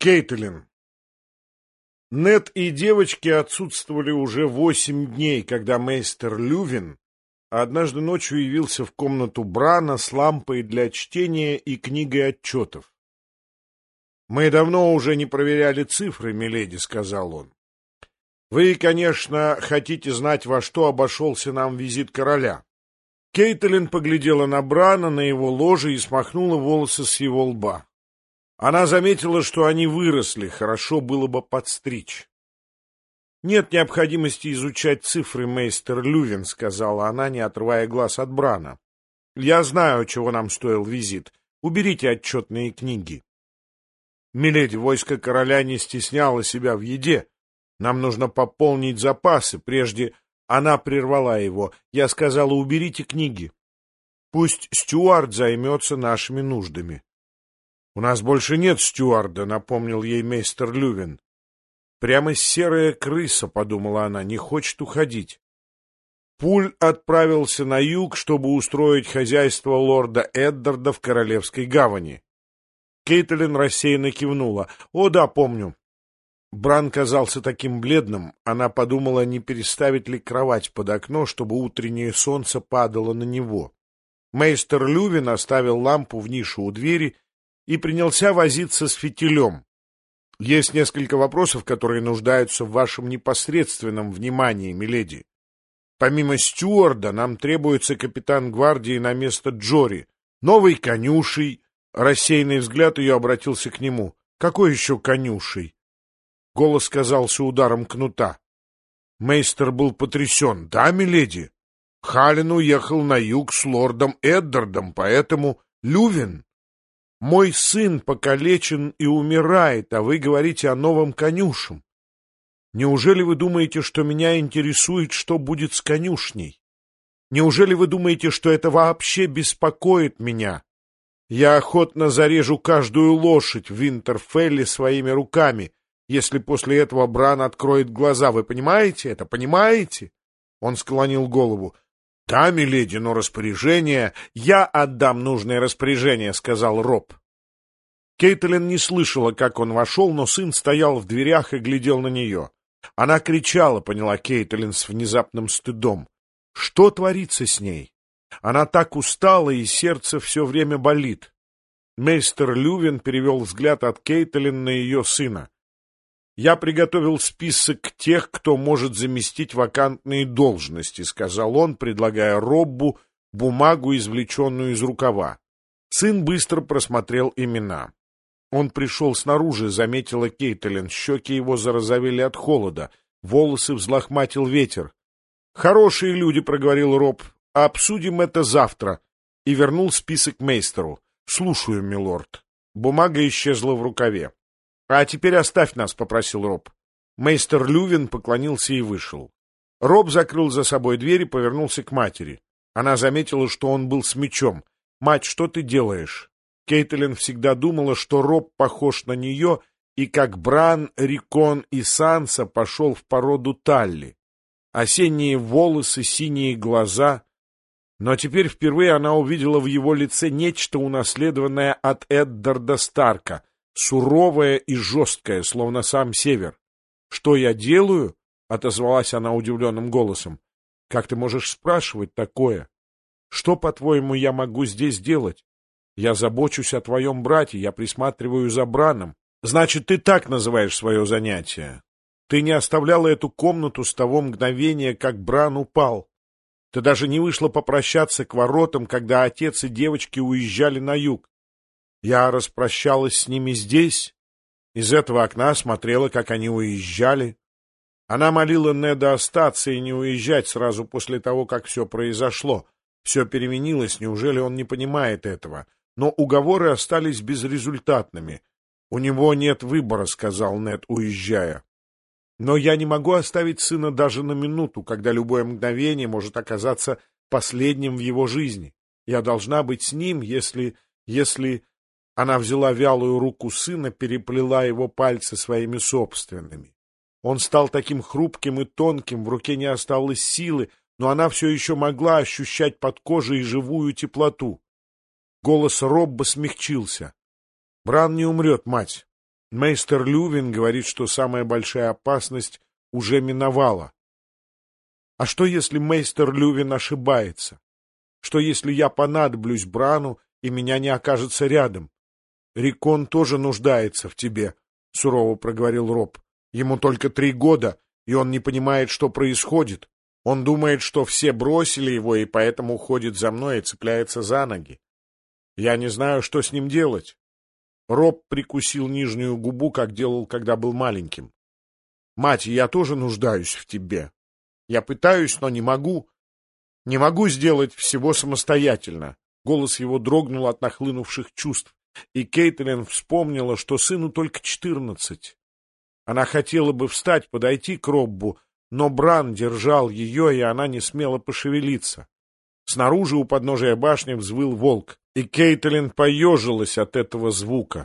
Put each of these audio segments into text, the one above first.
Кейтлин. Нед и девочки отсутствовали уже 8 дней, когда мейстер Лювин однажды ночью явился в комнату Брана с лампой для чтения и книгой отчетов. «Мы давно уже не проверяли цифры, миледи», — сказал он. «Вы, конечно, хотите знать, во что обошелся нам визит короля». Кейтлин поглядела на Брана, на его ложе и смахнула волосы с его лба. Она заметила, что они выросли, хорошо было бы подстричь. «Нет необходимости изучать цифры, мейстер Лювин», — сказала она, не отрывая глаз от Брана. «Я знаю, чего нам стоил визит. Уберите отчетные книги». «Миледи, войско короля не стесняло себя в еде. Нам нужно пополнить запасы, прежде...» Она прервала его. Я сказала, уберите книги. Пусть стюард займется нашими нуждами. — У нас больше нет стюарда, — напомнил ей мейстер Лювин. Прямо серая крыса, — подумала она, — не хочет уходить. Пуль отправился на юг, чтобы устроить хозяйство лорда Эддарда в Королевской гавани. Кейтлин рассеянно кивнула. — О, да, помню. Бран казался таким бледным, она подумала, не переставить ли кровать под окно, чтобы утреннее солнце падало на него. Мейстер Лювин оставил лампу в нише у двери и принялся возиться с фитилем. «Есть несколько вопросов, которые нуждаются в вашем непосредственном внимании, миледи. Помимо стюарда нам требуется капитан гвардии на место Джори, новый конюший». Рассеянный взгляд ее обратился к нему. «Какой еще конюший?» Голос казался ударом кнута. Мейстер был потрясен. — Да, миледи. Халлен уехал на юг с лордом Эддардом, поэтому Лювин. Мой сын покалечен и умирает, а вы говорите о новом конюшем. Неужели вы думаете, что меня интересует, что будет с конюшней? Неужели вы думаете, что это вообще беспокоит меня? Я охотно зарежу каждую лошадь в Винтерфелле своими руками, если после этого Бран откроет глаза. Вы понимаете это? Понимаете? Он склонил голову. — Да, миледи, но распоряжение... — Я отдам нужное распоряжение, — сказал Роб. Кейтлин не слышала, как он вошел, но сын стоял в дверях и глядел на нее. Она кричала, поняла Кейтлин с внезапным стыдом. Что творится с ней? Она так устала, и сердце все время болит. Мейстер Лювин перевел взгляд от Кейтлин на ее сына. «Я приготовил список тех, кто может заместить вакантные должности», — сказал он, предлагая Роббу бумагу, извлеченную из рукава. Сын быстро просмотрел имена. Он пришел снаружи, заметила Кейтлин, щеки его зарозовели от холода, волосы взлохматил ветер. «Хорошие люди», — проговорил Роб, — «обсудим это завтра», и вернул список мейстеру. «Слушаю, милорд». Бумага исчезла в рукаве. «А теперь оставь нас», — попросил Роб. Мейстер Лювин поклонился и вышел. Роб закрыл за собой дверь и повернулся к матери. Она заметила, что он был с мечом. «Мать, что ты делаешь?» Кейтлин всегда думала, что Роб похож на нее, и как Бран, Рикон и Санса пошел в породу Талли. Осенние волосы, синие глаза. Но теперь впервые она увидела в его лице нечто, унаследованное от Эддарда Старка, суровая и жесткая, словно сам север. «Что я делаю?» — отозвалась она удивленным голосом. «Как ты можешь спрашивать такое? Что, по-твоему, я могу здесь делать? Я забочусь о твоем брате, я присматриваю за Браном. Значит, ты так называешь свое занятие. Ты не оставляла эту комнату с того мгновения, как Бран упал. Ты даже не вышла попрощаться к воротам, когда отец и девочки уезжали на юг. Я распрощалась с ними здесь, из этого окна смотрела, как они уезжали. Она молила Неда остаться и не уезжать сразу после того, как все произошло. Все переменилось, неужели он не понимает этого? Но уговоры остались безрезультатными. «У него нет выбора», — сказал Нед, уезжая. «Но я не могу оставить сына даже на минуту, когда любое мгновение может оказаться последним в его жизни. Я должна быть с ним, если... Она взяла вялую руку сына, переплела его пальцы своими собственными. Он стал таким хрупким и тонким, в руке не осталось силы, но она все еще могла ощущать под кожей живую теплоту. Голос Робба смягчился. — Бран не умрет, мать. Мейстер Лювин говорит, что самая большая опасность уже миновала. А что, если мейстер Лювин ошибается? Что, если я понадоблюсь Брану, и меня не окажется рядом? Рикон тоже нуждается в тебе, — сурово проговорил Роб. Ему только 3 года, и он не понимает, что происходит. Он думает, что все бросили его, и поэтому ходит за мной и цепляется за ноги. Я не знаю, что с ним делать. Роб прикусил нижнюю губу, как делал, когда был маленьким. Мать, я тоже нуждаюсь в тебе. Я пытаюсь, но не могу. Не могу сделать всего самостоятельно. Голос его дрогнул от нахлынувших чувств, и Кейтлин вспомнила, что сыну только 14. Она хотела бы встать, подойти к Роббу, но Бран держал ее, и она не смела пошевелиться. Снаружи у подножия башни взвыл волк, и Кейтлин поежилась от этого звука.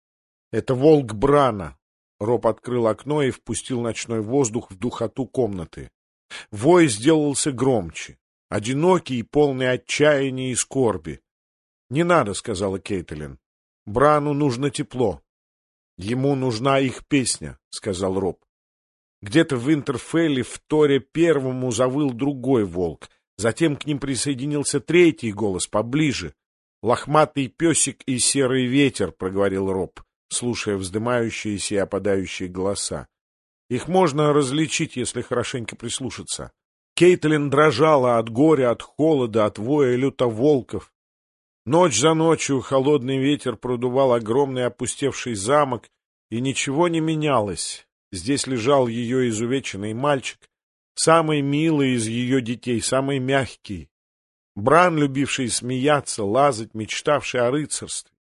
Это волк Брана. Роб открыл окно и впустил ночной воздух в духоту комнаты. Вой сделался громче, одинокий и полный отчаяния и скорби. — Не надо, — сказала Кейтлин. — Брану нужно тепло. — Ему нужна их песня, — сказал Роб. Где-то в Винтерфелле в торе первому завыл другой волк. Затем к ним присоединился третий голос, поближе. — Лохматый песик и серый ветер, — проговорил Роб, слушая вздымающиеся и опадающие голоса. Их можно различить, если хорошенько прислушаться. Кейтлин дрожала от горя, от холода, от воя лютоволков. Ночь за ночью холодный ветер продувал огромный опустевший замок, и ничего не менялось. Здесь лежал ее изувеченный мальчик, самый милый из ее детей, самый мягкий. Бран, любивший смеяться, лазать, мечтавший о рыцарстве.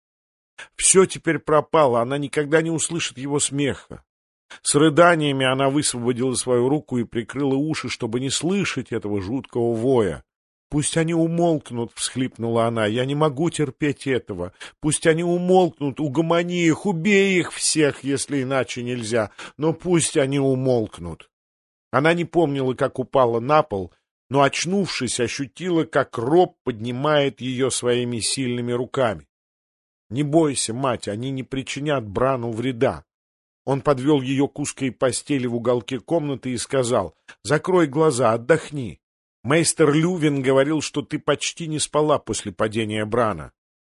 Все теперь пропало, она никогда не услышит его смеха. С рыданиями она высвободила свою руку и прикрыла уши, чтобы не слышать этого жуткого воя. «Пусть они умолкнут», — всхлипнула она, — «я не могу терпеть этого. Пусть они умолкнут, угомони их, убей их всех, если иначе нельзя, но пусть они умолкнут». Она не помнила, как упала на пол, но, очнувшись, ощутила, как Роб поднимает ее своими сильными руками. «Не бойся, мать, они не причинят Брану вреда». Он подвел ее к узкой постели в уголке комнаты и сказал: «Закрой глаза, отдохни. Мейстер Лювин говорил, что ты почти не спала после падения Брана».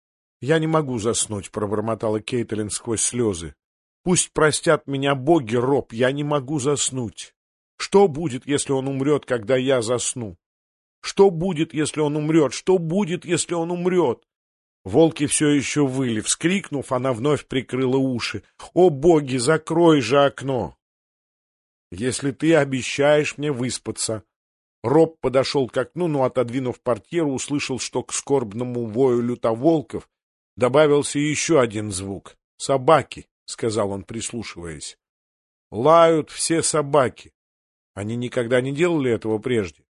«Я не могу заснуть», — пробормотала Кейтлин сквозь слезы. «Пусть простят меня боги, Роб, я не могу заснуть. Что будет, если он умрет, когда я засну? Что будет, если он умрет? Что будет, если он умрет?» Волки все еще выли. Вскрикнув, она вновь прикрыла уши. «О, боги, закрой же окно!» «Если ты обещаешь мне выспаться». Роб подошел к окну, но, отодвинув портьеру, услышал, что к скорбному вою лютоволков добавился еще один звук. «Собаки», — сказал он, прислушиваясь. «Лают все собаки. Они никогда не делали этого прежде».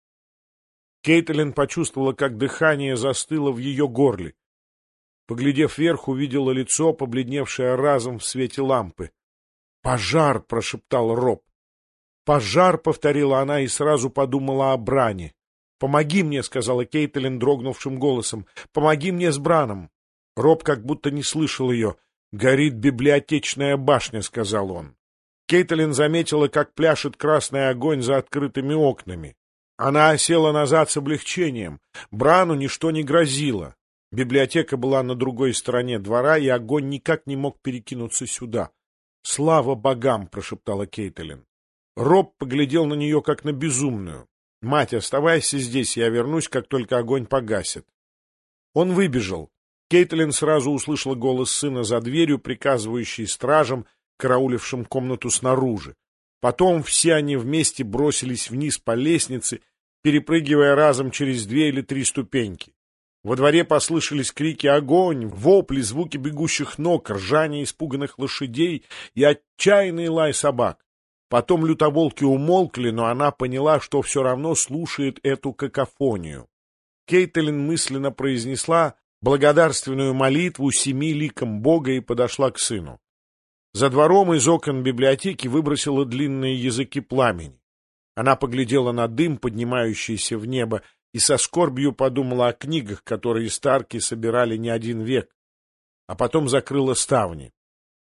Кейтлин почувствовала, как дыхание застыло в ее горле. Поглядев вверх, увидела лицо, побледневшее разом в свете лампы. «Пожар!» — прошептал Роб. «Пожар!» — повторила она и сразу подумала о Бране. «Помоги мне!» — сказала Кейтлин дрогнувшим голосом. «Помоги мне с Браном!» Роб как будто не слышал ее. «Горит библиотечная башня!» — сказал он. Кейтлин заметила, как пляшет красный огонь за открытыми окнами. Она осела назад с облегчением. Брану ничто не грозило. Библиотека была на другой стороне двора, и огонь никак не мог перекинуться сюда. «Слава богам!» — прошептала Кейтлин. Роб поглядел на нее, как на безумную. «Мать, оставайся здесь, я вернусь, как только огонь погасит». Он выбежал. Кейтлин сразу услышала голос сына за дверью, приказывающий стражам, караулившим комнату снаружи. Потом все они вместе бросились вниз по лестнице, перепрыгивая разом через 2 или 3 ступеньки. Во дворе послышались крики «Огонь!», вопли, звуки бегущих ног, ржание испуганных лошадей и отчаянный лай собак. Потом лютоволки умолкли, но она поняла, что все равно слушает эту какофонию. Кейтлин мысленно произнесла благодарственную молитву 7 ликам Бога и подошла к сыну. За двором из окон библиотеки выбросила длинные языки пламени. Она поглядела на дым, поднимающийся в небо, и со скорбью подумала о книгах, которые Старки собирали не 1 век, а потом закрыла ставни.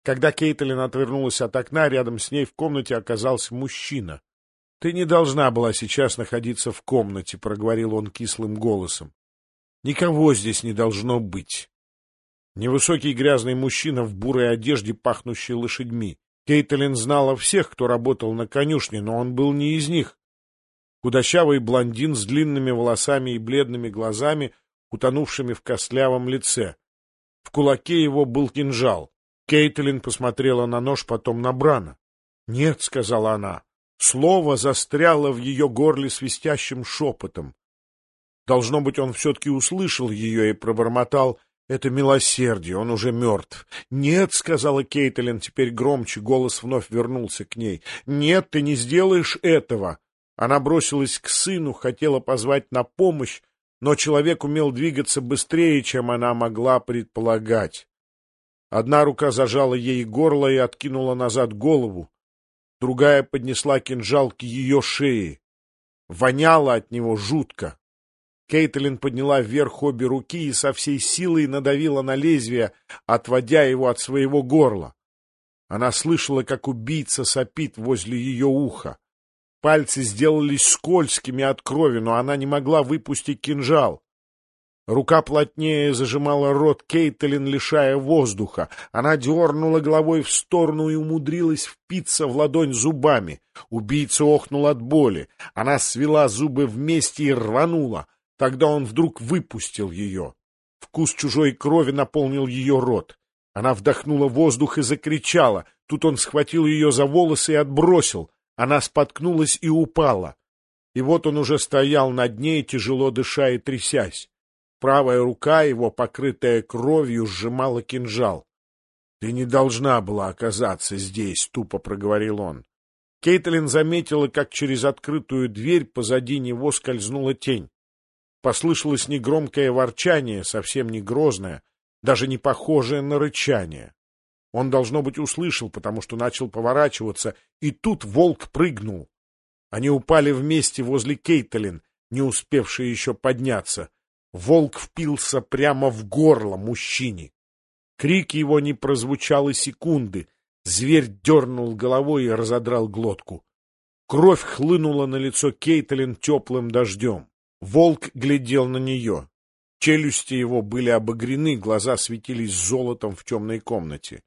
Когда Кейтлин отвернулась от окна, рядом с ней в комнате оказался мужчина. — Ты не должна была сейчас находиться в комнате, — проговорил он кислым голосом. — Никого здесь не должно быть. Невысокий грязный мужчина в бурой одежде, пахнущей лошадьми. Кейтлин знала всех, кто работал на конюшне, но он был не из них. Худощавый блондин с длинными волосами и бледными глазами, утонувшими в костлявом лице. В кулаке его был кинжал. Кейтлин посмотрела на нож, потом на Брана. — Нет, — сказала она. Слово застряло в ее горле свистящим шепотом. Должно быть, он все-таки услышал ее и пробормотал: — Это милосердие, он уже мертв. — Нет, — сказала Кейтлин, теперь громче, голос вновь вернулся к ней. — Нет, ты не сделаешь этого. Она бросилась к сыну, хотела позвать на помощь, но человек умел двигаться быстрее, чем она могла предполагать. Одна рука зажала ей горло и откинула назад голову, другая поднесла кинжал к ее шее. Воняло от него жутко. Кейтлин подняла вверх обе руки и со всей силой надавила на лезвие, отводя его от своего горла. Она слышала, как убийца сопит возле ее уха. Пальцы сделались скользкими от крови, но она не могла выпустить кинжал. Рука плотнее зажимала рот Кейтлин, лишая воздуха. Она дернула головой в сторону и умудрилась впиться в ладонь зубами. Убийца охнул от боли. Она свела зубы вместе и рванула. Тогда он вдруг выпустил ее. Вкус чужой крови наполнил ее рот. Она вдохнула воздух и закричала. Тут он схватил ее за волосы и отбросил. Она споткнулась и упала. И вот он уже стоял над ней, тяжело дыша и трясясь. Правая рука его, покрытая кровью, сжимала кинжал. — Ты не должна была оказаться здесь, — тупо проговорил он. Кейтлин заметила, как через открытую дверь позади него скользнула тень. Послышалось негромкое ворчание, совсем не грозное, даже не похожее на рычание. Он, должно быть, услышал, потому что начал поворачиваться, и тут волк прыгнул. Они упали вместе возле Кейтлин, не успевшие еще подняться. Волк впился прямо в горло мужчине. Крик его не прозвучал и секунды. Зверь дернул головой и разодрал глотку. Кровь хлынула на лицо Кейтлин теплым дождем. Волк глядел на нее. Челюсти его были обогрены, глаза светились золотом в темной комнате.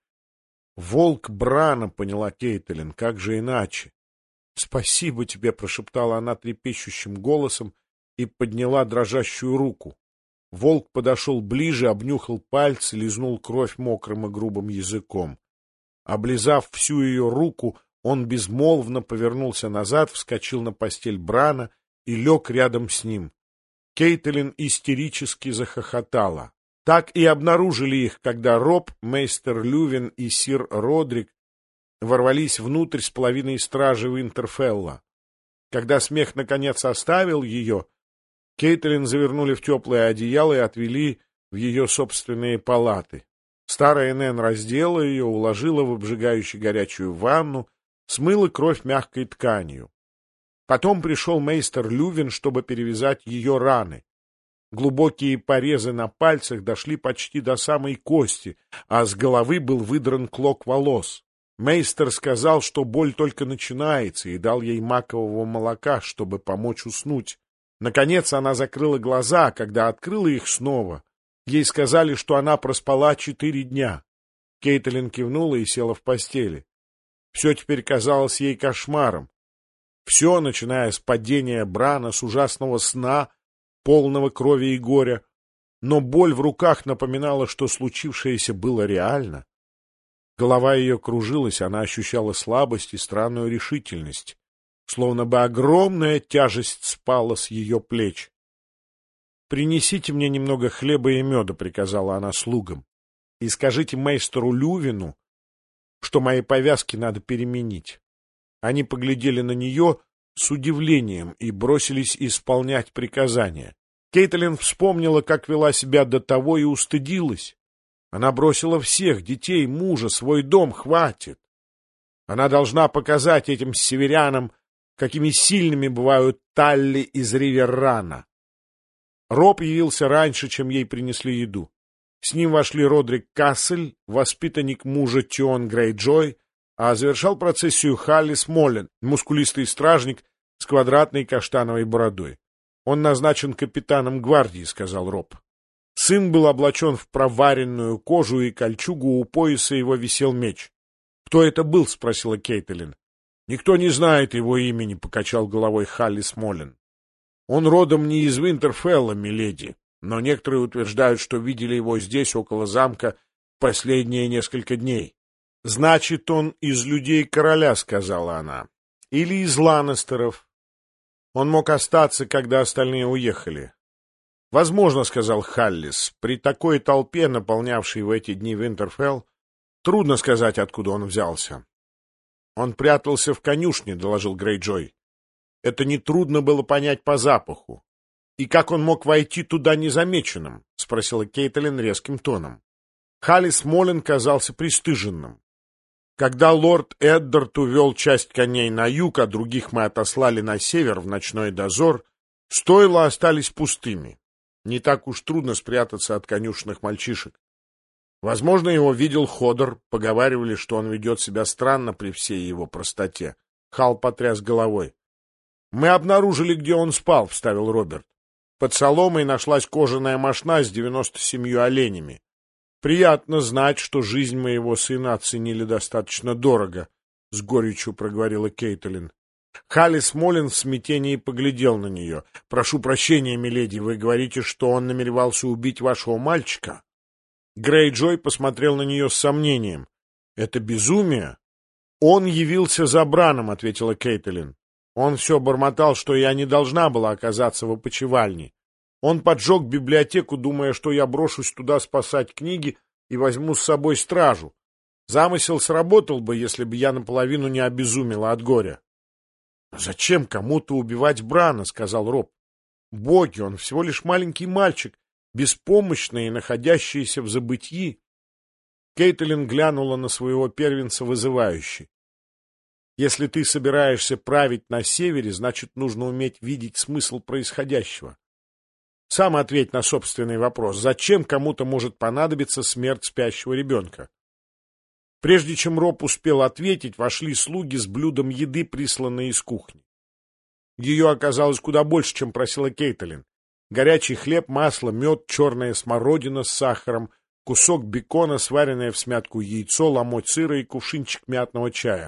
«Волк Брана», — поняла Кейтлин, — как же иначе? «Спасибо тебе», — прошептала она трепещущим голосом и подняла дрожащую руку. Волк подошел ближе, обнюхал пальцы, лизнул кровь мокрым и грубым языком. Облизав всю ее руку, он безмолвно повернулся назад, вскочил на постель Брана и лег рядом с ним. Кейтлин истерически захохотала. Так и обнаружили их, когда Роб, мейстер Лювин и сир Родрик ворвались внутрь с половиной стражи Винтерфелла. Когда смех наконец оставил ее, Кейтлин завернули в теплое одеяло и отвели в ее собственные палаты. Старая Нэн раздела ее, уложила в обжигающую горячую ванну, смыла кровь мягкой тканью. Потом пришел мейстер Лювин, чтобы перевязать ее раны. Глубокие порезы на пальцах дошли почти до самой кости, а с головы был выдран клок волос. Мейстер сказал, что боль только начинается, и дал ей макового молока, чтобы помочь уснуть. Наконец она закрыла глаза, а когда открыла их снова, ей сказали, что она проспала 4 дня. Кейтлин кивнула и села в постели. Все теперь казалось ей кошмаром. Все, начиная с падения Брана, с ужасного сна, полного крови и горя. Но боль в руках напоминала, что случившееся было реально. Голова ее кружилась, она ощущала слабость и странную решительность. Словно бы огромная тяжесть спала с ее плеч. — Принесите мне немного хлеба и меда, — приказала она слугам, — и скажите мейстеру Лювину, что мои повязки надо переменить. Они поглядели на нее с удивлением и бросились исполнять приказания. Кейтлин вспомнила, как вела себя до того, и устыдилась. Она бросила всех, детей, мужа, свой дом, хватит. Она должна показать этим северянам, какими сильными бывают талли из Риверрана. Роб явился раньше, чем ей принесли еду. С ним вошли Родрик Кассель, воспитанник мужа Тион Грейджой, а завершал процессию Халлис Моллен, мускулистый стражник с квадратной каштановой бородой. «Он назначен капитаном гвардии», — сказал Роб. Сын был облачен в проваренную кожу и кольчугу, у пояса его висел меч. «Кто это был?» — спросила Кейтлин. «Никто не знает его имени», — покачал головой Халлис Моллен. «Он родом не из Винтерфелла, миледи, но некоторые утверждают, что видели его здесь, около замка, последние несколько дней». «Значит, он из людей короля», — сказала она. «Или из Ланнестеров. Он мог остаться, когда остальные уехали». «Возможно», — сказал Халлис, — «при такой толпе, наполнявшей в эти дни Винтерфелл, трудно сказать, откуда он взялся». «Он прятался в конюшне», — доложил Грейджой. «Это нетрудно было понять по запаху». «И как он мог войти туда незамеченным?» — спросила Кейтлин резким тоном. Халлис Моллен казался пристыженным. «Когда лорд Эддард увел часть коней на юг, а других мы отослали на север в ночной дозор, стойла остались пустыми. Не так уж трудно спрятаться от конюшных мальчишек. Возможно, его видел Ходор, поговаривали, что он ведет себя странно при всей его простоте». Хал потряс головой. «Мы обнаружили, где он спал», — вставил Роберт. «Под соломой нашлась кожаная мошна с 97 оленями. Приятно знать, что жизнь моего сына оценили достаточно дорого», — с горечью проговорила Кейтлин. Халлис Моллен в смятении поглядел на нее. «Прошу прощения, миледи, вы говорите, что он намеревался убить вашего мальчика?» Грейджой посмотрел на нее с сомнением. «Это безумие?» «Он явился за Браном», — ответила Кейтлин. «Он все бормотал, что я не должна была оказаться в опочивальне. Он поджег библиотеку, думая, что я брошусь туда спасать книги и возьму с собой стражу. Замысел сработал бы, если бы я наполовину не обезумела от горя». «Зачем кому-то убивать Брана?» — сказал Роб. «Боги, он всего лишь маленький мальчик, беспомощный и находящийся в забытьи». Кейтлин глянула на своего первенца вызывающе. «Если ты собираешься править на севере, значит, нужно уметь видеть смысл происходящего. Сам ответь на собственный вопрос. Зачем кому-то может понадобиться смерть спящего ребенка?» Прежде чем Роб успел ответить, вошли слуги с блюдом еды, присланной из кухни. Ее оказалось куда больше, чем просила Кейтлин. Горячий хлеб, масло, мед, черная смородина с сахаром, кусок бекона, сваренное всмятку яйцо, ломоть сыра и кувшинчик мятного чая.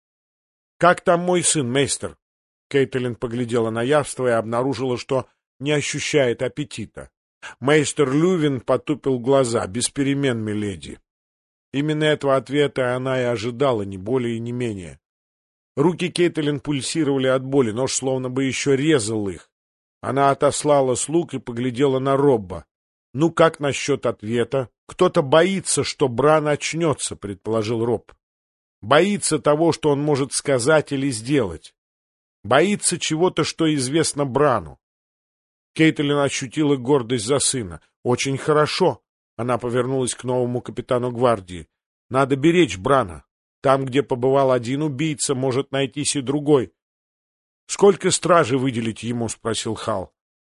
«Как там мой сын, мейстер?» Кейтлин поглядела на явство и обнаружила, что не ощущает аппетита. Мейстер Лювин потупил глаза. «Без перемен, миледи». Именно этого ответа она и ожидала, не более и не менее. Руки Кейтлин пульсировали от боли, нож словно бы еще резал их. Она отослала слуг и поглядела на Робба. «Ну, как насчет ответа?» «Кто-то боится, что Бран очнется», — предположил Роб. «Боится того, что он может сказать или сделать. Боится чего-то, что известно Брану». Кейтлин ощутила гордость за сына. «Очень хорошо». Она повернулась к новому капитану гвардии. «Надо беречь Брана. Там, где побывал один убийца, может найтись и другой». «Сколько стражи выделить ему?» — спросил Хал.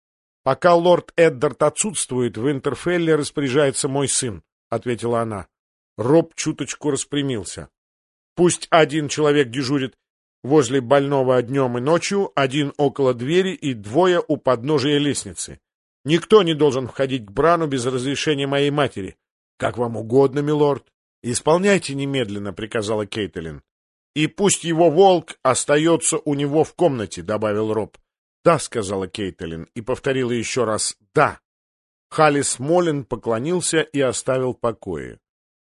«Пока лорд Эддард отсутствует, в Винтерфелле распоряжается мой сын», — ответила она. Роб чуточку распрямился. «Пусть один человек дежурит возле больного днем и ночью, один около двери и двое у подножия лестницы. Никто не должен входить к Брану без разрешения моей матери. Как вам угодно, милорд. Исполняйте немедленно», — приказала Кейтлин. «И пусть его волк остается у него в комнате», — добавил Роб. «Да», — сказала Кейтлин и повторила еще раз «да». Халлис Моллен поклонился и оставил покои.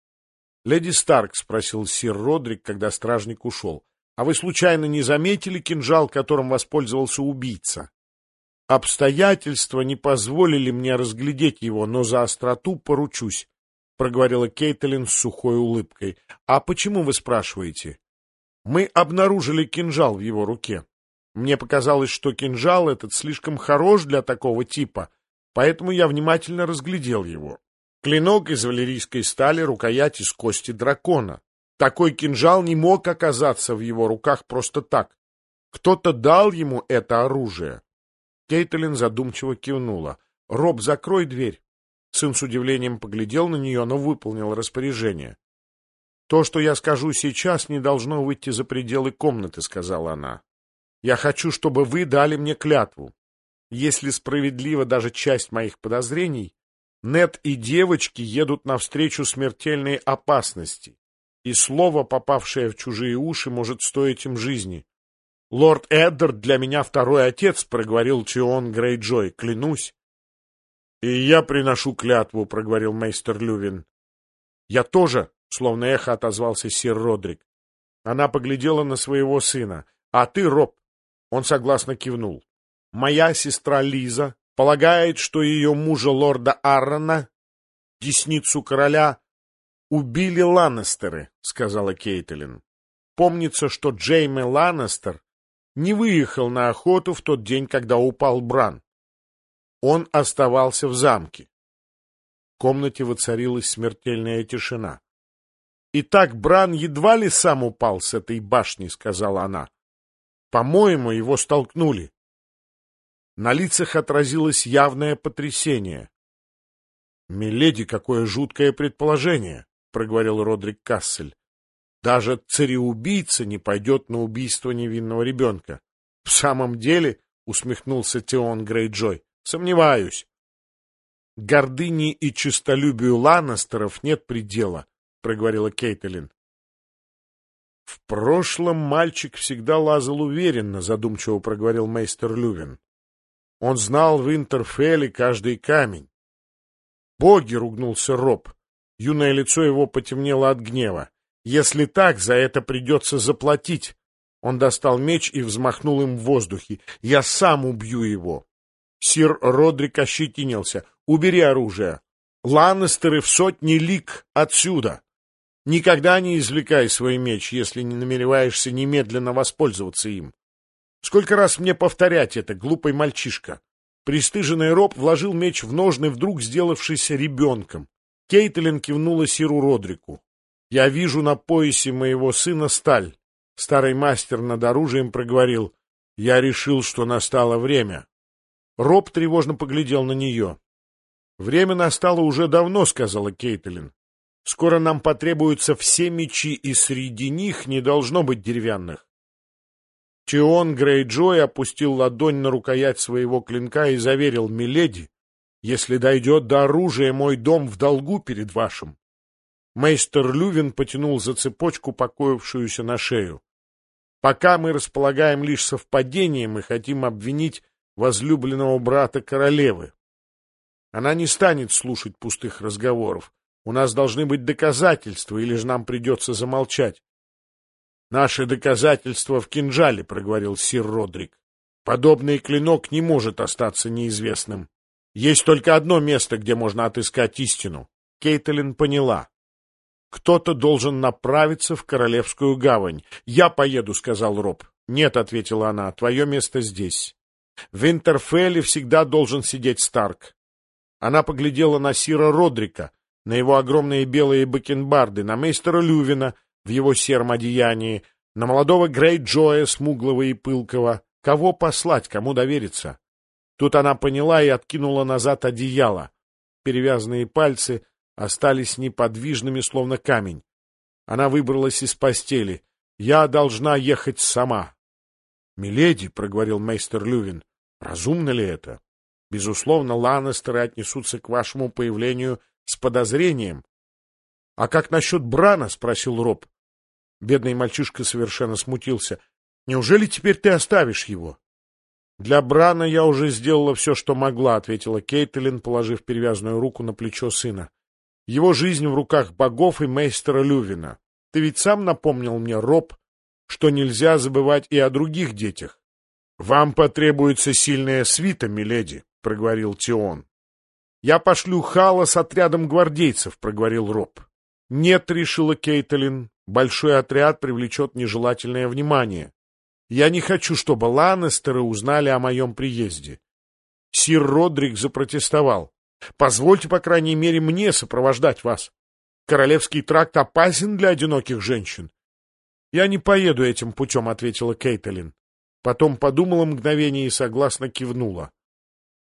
«Леди Старк», — спросил сир Родрик, когда стражник ушел, — «а вы случайно не заметили кинжал, которым воспользовался убийца?» «Обстоятельства не позволили мне разглядеть его, но за остроту поручусь», — проговорила Кейтлин с сухой улыбкой. «А почему вы спрашиваете?» «Мы обнаружили кинжал в его руке. Мне показалось, что кинжал этот слишком хорош для такого типа, поэтому я внимательно разглядел его. Клинок из валерийской стали, рукоять из кости дракона. Такой кинжал не мог оказаться в его руках просто так. Кто-то дал ему это оружие». Кейтлин задумчиво кивнула. «Роб, закрой дверь». Сын с удивлением поглядел на нее, но выполнил распоряжение. «То, что я скажу сейчас, не должно выйти за пределы комнаты», — сказала она. «Я хочу, чтобы вы дали мне клятву. Если справедлива даже часть моих подозрений, Нед и девочки едут навстречу смертельной опасности, и слово, попавшее в чужие уши, может стоить им жизни. Лорд Эддард для меня второй отец», — проговорил Тион Грейджой, — «клянусь». «И я приношу клятву», — проговорил мейстер Лювин. «Я тоже», — словно эхо отозвался сир Родрик. Она поглядела на своего сына. «А ты, Роб?» Он согласно кивнул. «Моя сестра Лиза полагает, что ее мужа лорда Аррона, десницу короля, убили Ланнестеры», — сказала Кейтлин. «Помнится, что Джейме Ланнестер не выехал на охоту в тот день, когда упал Бран. Он оставался в замке». В комнате воцарилась смертельная тишина. «Итак, Бран едва ли сам упал с этой башни», — сказала она. «По-моему, его столкнули». На лицах отразилось явное потрясение. «Миледи, какое жуткое предположение», — проговорил Родрик Кассель. «Даже цареубийца не пойдет на убийство невинного ребенка». «В самом деле», — усмехнулся Тион Грейджой, — «сомневаюсь». «Гордыне и честолюбию Ланнестеров нет предела», — проговорила Кейтлин. «В прошлом мальчик всегда лазал уверенно», — задумчиво проговорил мейстер Лювин. «Он знал в Интерфелле каждый камень». «Боги!» — ругнулся Роб. Юное лицо его потемнело от гнева. «Если так, за это придется заплатить». Он достал меч и взмахнул им в воздухе. «Я сам убью его». Сир Родрик ощетинился. «Убери оружие. Ланнестеры в 100 лиг отсюда. Никогда не извлекай свой меч, если не намереваешься немедленно воспользоваться им. Сколько раз мне повторять это, глупый мальчишка?» Пристыженный Роб вложил меч в ножны, вдруг сделавшийся ребенком. Кейтлин кивнула сиру Родрику. «Я вижу на поясе моего сына сталь». Старый мастер над оружием проговорил: «Я решил, что настало время». Роб тревожно поглядел на нее. «Время настало уже давно», — сказала Кейтлин. «Скоро нам потребуются все мечи, и среди них не должно быть деревянных». Тион Грейджой опустил ладонь на рукоять своего клинка и заверил: «Миледи, если дойдет до оружия, мой дом в долгу перед вашим». Мейстер Лювин потянул за цепочку, покоившуюся на шею. «Пока мы располагаем лишь совпадением и хотим обвинить возлюбленного брата королевы. Она не станет слушать пустых разговоров. У нас должны быть доказательства, или же нам придется замолчать». «Наше доказательство в кинжале», — проговорил сир Родрик. «Подобный клинок не может остаться неизвестным. Есть только одно место, где можно отыскать истину». Кейтлин поняла. «Кто-то должен направиться в Королевскую гавань. Я поеду», — сказал Роб. «Нет», — ответила она, — «твое место здесь. В Интерфелле всегда должен сидеть Старк». Она поглядела на сира Родрика, на его огромные белые бакенбарды, на мейстера Лювина в его сером одеянии, на молодого Грейджоя, смуглого и пылкого. Кого послать, кому довериться? Тут она поняла и откинула назад одеяло. Перевязанные пальцы остались неподвижными, словно камень. Она выбралась из постели. «Я должна ехать сама». «Миледи», — проговорил мейстер Лювин, — «разумно ли это? Безусловно, Ланнестеры отнесутся к вашему появлению с подозрением». «А как насчет Брана?» — спросил Роб. Бедный мальчишка совершенно смутился. «Неужели теперь ты оставишь его?» «Для Брана я уже сделала все, что могла», — ответила Кейтлин, положив перевязанную руку на плечо сына. «Его жизнь в руках богов и мейстера Лювина. Ты ведь сам напомнил мне, Роб, что нельзя забывать и о других детях». «Вам потребуется сильная свита, миледи», — проговорил Тион. «Я пошлю Хала с отрядом гвардейцев», — проговорил Роб. «Нет», — решила Кейтлин, — «большой отряд привлечет нежелательное внимание. Я не хочу, чтобы Ланнестеры узнали о моем приезде». Сир Родрик запротестовал. «Позвольте, по крайней мере, мне сопровождать вас. Королевский тракт опасен для одиноких женщин». «Я не поеду этим путем», — ответила Кейтлин. Потом подумала мгновение и согласно кивнула.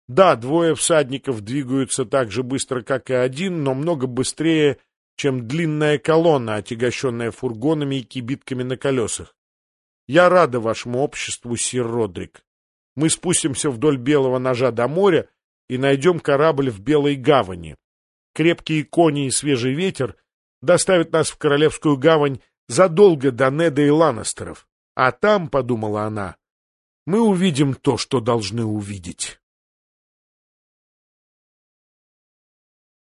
Да, двое всадников двигаются так же быстро, как и один, но много быстрее, чем длинная колонна, отягощенная фургонами и кибитками на колесах. Я рада вашему обществу, сир Родрик. Мы спустимся вдоль Белого ножа до моря и найдем корабль в Белой гавани. Крепкие кони и свежий ветер доставят нас в Королевскую гавань задолго до Неда и Ланнестеров. А там, — подумала она, — мы увидим то, что должны увидеть.